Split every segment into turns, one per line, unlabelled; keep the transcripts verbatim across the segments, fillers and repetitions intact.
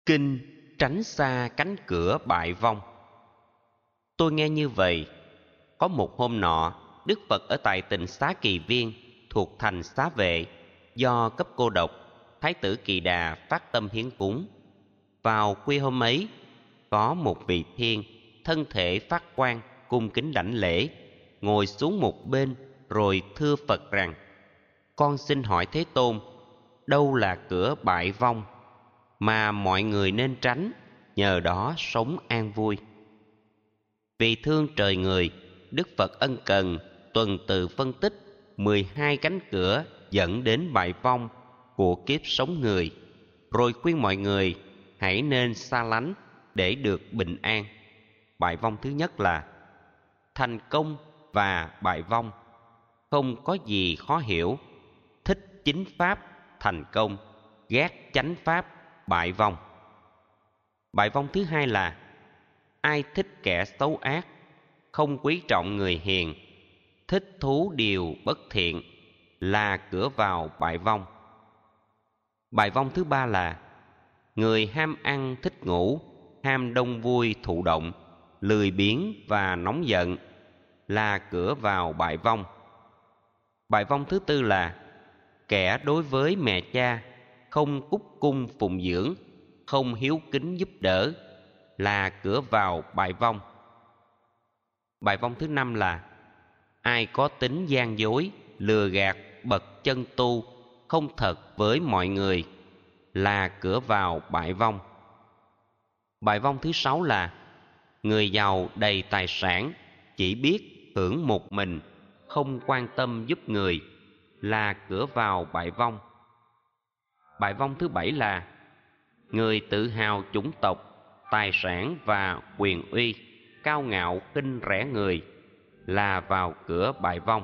Kinh tránh xa cánh cửa bại vong. Tôi nghe như vậy. Có một hôm nọ, Đức Phật ở tại tỉnh Xá Kỳ Viên thuộc thành Xá Vệ, do cấp cô độc, Thái tử Kỳ Đà phát tâm hiến cúng. Vào khuya hôm ấy, có một vị thiên thân thể phát quang cung kính đảnh lễ, ngồi xuống một bên rồi thưa Phật rằng: con xin hỏi Thế Tôn, đâu là cửa bại vong mà mọi người nên tránh, nhờ đó sống an vui? Vì thương trời người, Đức Phật ân cần tuần tự phân tích mười hai cánh cửa dẫn đến bại vong của kiếp sống người, rồi khuyên mọi người hãy nên xa lánh để được bình an. Bại vong thứ nhất là thành công và bại vong. Không có gì khó hiểu. Thích chính pháp, thành công; ghét chánh pháp, bại vong. Bại vong thứ hai là ai thích kẻ xấu ác, không quý trọng người hiền, thích thú điều bất thiện, là cửa vào bại vong. Bại vong thứ ba là người ham ăn thích ngủ, ham đông vui thụ động, lười biếng và nóng giận, là cửa vào bại vong. Bại vong thứ tư là kẻ đối với mẹ cha không cúc cung phụng dưỡng, không hiếu kính giúp đỡ, là cửa vào bại vong. Bại vong thứ năm là ai có tính gian dối, lừa gạt bậc chân tu, không thật với mọi người, là cửa vào bại vong. Bại vong thứ sáu là người giàu đầy tài sản, chỉ biết hưởng một mình, không quan tâm giúp người, là cửa vào bại vong. Bại vong thứ bảy là người tự hào chủng tộc, tài sản và quyền uy, cao ngạo khinh rẻ người, là vào cửa bại vong.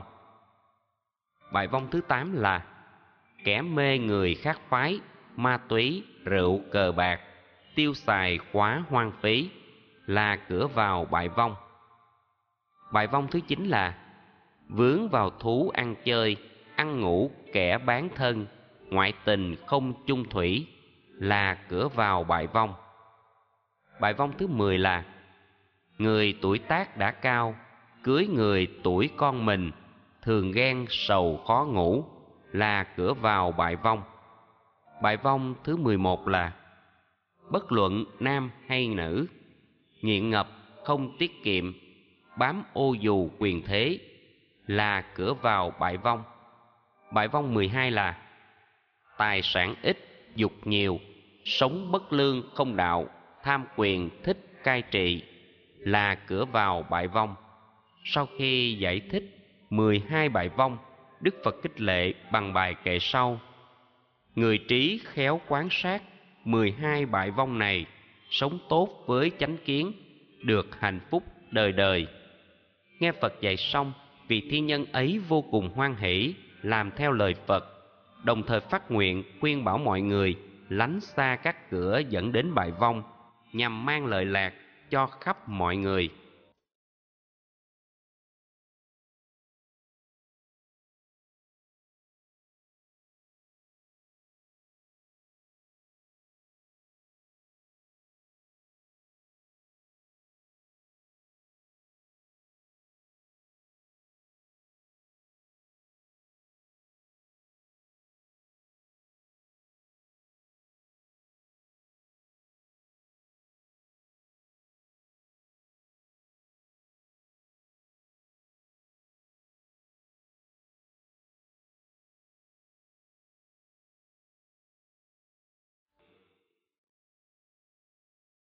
Bại vong thứ tám là kẻ mê người khác phái, ma túy, rượu, cờ bạc, tiêu xài quá hoang phí, là cửa vào bại vong. Bại vong thứ chín là vướng vào thú ăn chơi, ăn ngủ kẻ bán thân, ngoại tình không chung thủy, là cửa vào bại vong. Bại vong thứ mười là người tuổi tác đã cao, cưới người tuổi con mình, thường ghen sầu khó ngủ, là cửa vào bại vong. Bại vong thứ mười một là bất luận nam hay nữ, nghiện ngập không tiết kiệm, bám ô dù quyền thế, là cửa vào bại vong. Bại vong mười hai là tài sản ít, dục nhiều, sống bất lương không đạo, tham quyền thích cai trị, là cửa vào bại vong. Sau khi giải thích mười hai bại vong, Đức Phật khích lệ bằng bài kệ sau: người trí khéo quan sát mười hai bại vong này, sống tốt với chánh kiến, được hạnh phúc đời đời. Nghe Phật dạy xong, vị thiên nhân ấy vô cùng hoan hỷ, làm theo lời Phật, đồng thời phát nguyện khuyên bảo mọi người lánh xa các cửa dẫn đến bại vong, nhằm mang lợi lạc cho khắp mọi người.